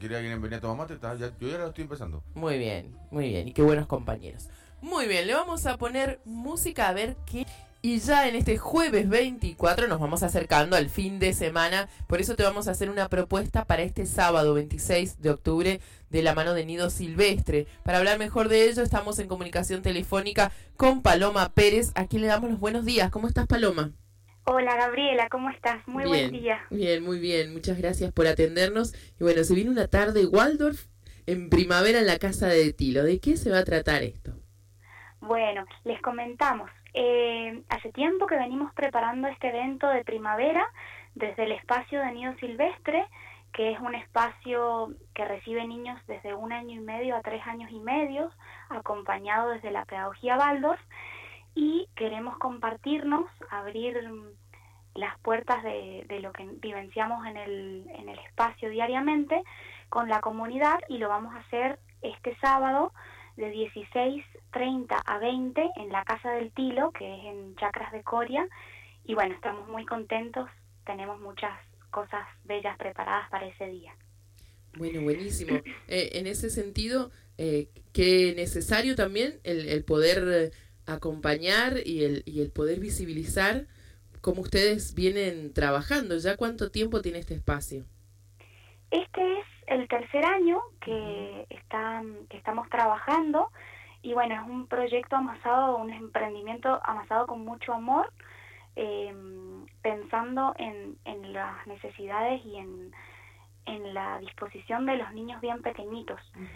¿Quiere alguien venir a tomar mate? Yo ya lo estoy empezando. Muy bien, muy bien. Y qué buenos compañeros. Muy bien, le vamos a poner música a ver qué... Y ya en este jueves 24 nos vamos acercando al fin de semana. Por eso te vamos a hacer una propuesta para este sábado 26 de octubre de la mano de Nido Silvestre. Para hablar mejor de ello estamos en comunicación telefónica con Paloma Pérez. A quien le damos los buenos días. ¿Cómo estás, Paloma? Hola Gabriela, ¿cómo estás? Muy buen día. Bien, muy bien. Muchas gracias por atendernos. Y bueno, se viene una tarde Waldorf en primavera en la casa de Tilo. ¿De qué se va a tratar esto? Bueno, les comentamos. Hace tiempo que venimos preparando este evento de primavera desde el espacio de Nido Silvestre, que es un espacio que recibe niños desde 1 año y medio a 3 años y medio, acompañado desde la pedagogía Waldorf, y queremos compartirnos, abrir las puertas de lo que vivenciamos en el espacio diariamente con la comunidad, y lo vamos a hacer este sábado de 16:30 a 20 en la Casa del Tilo, que es en Chacras de Coria, y bueno, estamos muy contentos, tenemos muchas cosas bellas preparadas para ese día. Bueno, buenísimo. En ese sentido, que necesario también el poder acompañar y el poder visibilizar cómo ustedes vienen trabajando. ¿Ya cuánto tiempo tiene este espacio? Este es el 3er año que estamos trabajando, y bueno, es un proyecto amasado, un emprendimiento amasado con mucho amor, pensando en las necesidades y en la disposición de los niños bien pequeñitos.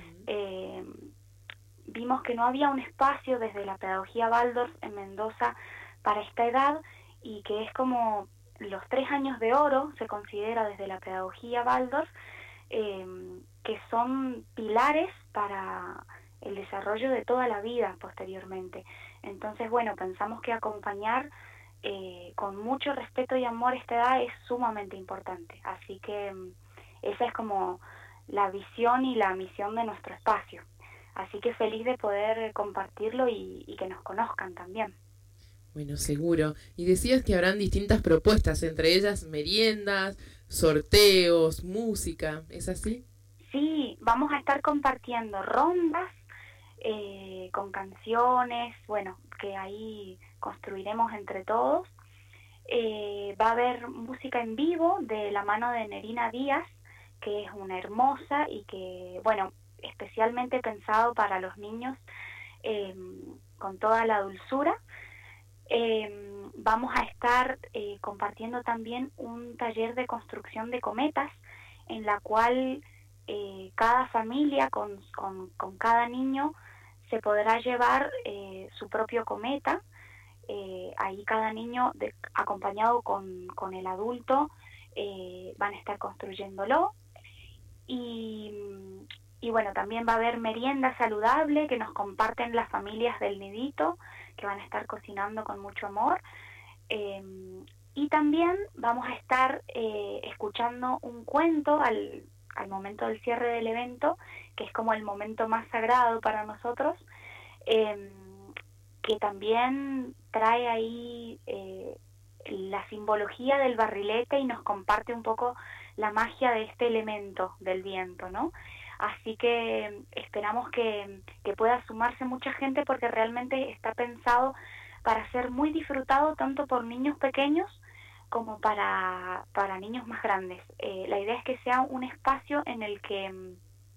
Vimos que no había un espacio desde la pedagogía Waldorf en Mendoza para esta edad, y que es como los 3 años de oro, se considera desde la pedagogía Waldorf, que son pilares para el desarrollo de toda la vida posteriormente. Entonces, bueno, pensamos que acompañar con mucho respeto y amor esta edad es sumamente importante. Así que esa es como la visión y la misión de nuestro espacio. Así que feliz de poder compartirlo y que nos conozcan también. Bueno, seguro. Y decías que habrán distintas propuestas, entre ellas meriendas, sorteos, música, ¿es así? Sí, vamos a estar compartiendo rondas con canciones, bueno, que ahí construiremos entre todos. Va a haber música en vivo de la mano de Nerina Díaz, que es una hermosa y que, bueno, especialmente pensado para los niños, con toda la dulzura. Vamos a estar compartiendo también un taller de construcción de cometas, en la cual cada familia con cada niño se podrá llevar su propio cometa. Ahí cada niño acompañado con el adulto van a estar construyéndolo, y bueno, también va a haber merienda saludable que nos comparten las familias del nidito, que van a estar cocinando con mucho amor. Y también vamos a estar escuchando un cuento al momento del cierre del evento, que es como el momento más sagrado para nosotros, que también trae ahí la simbología del barrilete y nos comparte un poco la magia de este elemento del viento, ¿no? Así que esperamos que pueda sumarse mucha gente, porque realmente está pensado para ser muy disfrutado tanto por niños pequeños como para niños más grandes. La idea es que sea un espacio en el que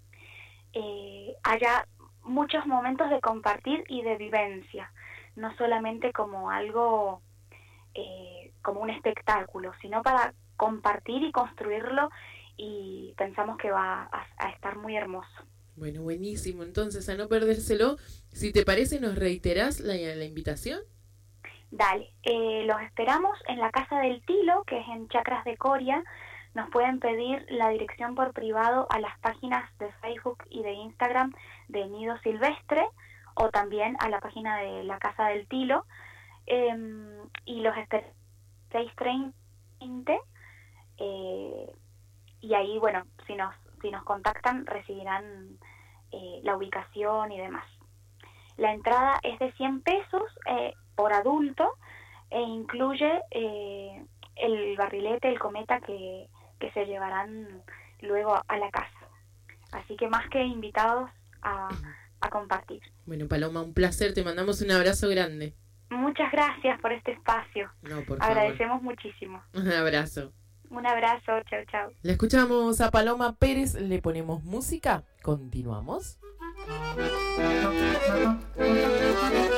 haya muchos momentos de compartir y de vivencia, no solamente como algo, como un espectáculo, sino para compartir y construirlo, y pensamos que va a estar muy hermoso. Bueno, buenísimo. Entonces, a no perdérselo, si te parece, ¿nos reiterás la invitación? Dale, los esperamos en la Casa del Tilo, que es en Chacras de Coria. Nos pueden pedir la dirección por privado a las páginas de Facebook y de Instagram de Nido Silvestre, o también a la página de la Casa del Tilo, y los esperamos 6:30, y ahí, bueno, si nos contactan recibirán la ubicación y demás. La entrada es de 100 pesos por adulto, e incluye el barrilete, el cometa que se llevarán luego a la casa. que más que invitados a compartir. Bueno, Paloma, un placer, te mandamos un abrazo grande. Muchas gracias por este espacio. No, por Agradecemos muchísimo. Un abrazo. Un abrazo, chau, chau. La escuchamos a Paloma Pérez, le ponemos música, continuamos.